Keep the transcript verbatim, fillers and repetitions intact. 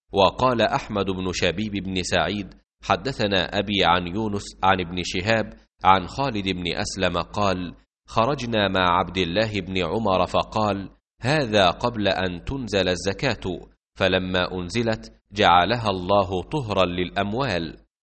وقال أحمد بن شبيب بن سعيد حدثنا أبي عن يونس عن ابن شهاب عن خالد بن أسلم قال خرجنا مع عبد الله بن عمر فقال هذا قبل أن تنزل الزكاة، فلما أنزلت جعلها الله طهرا للأموال.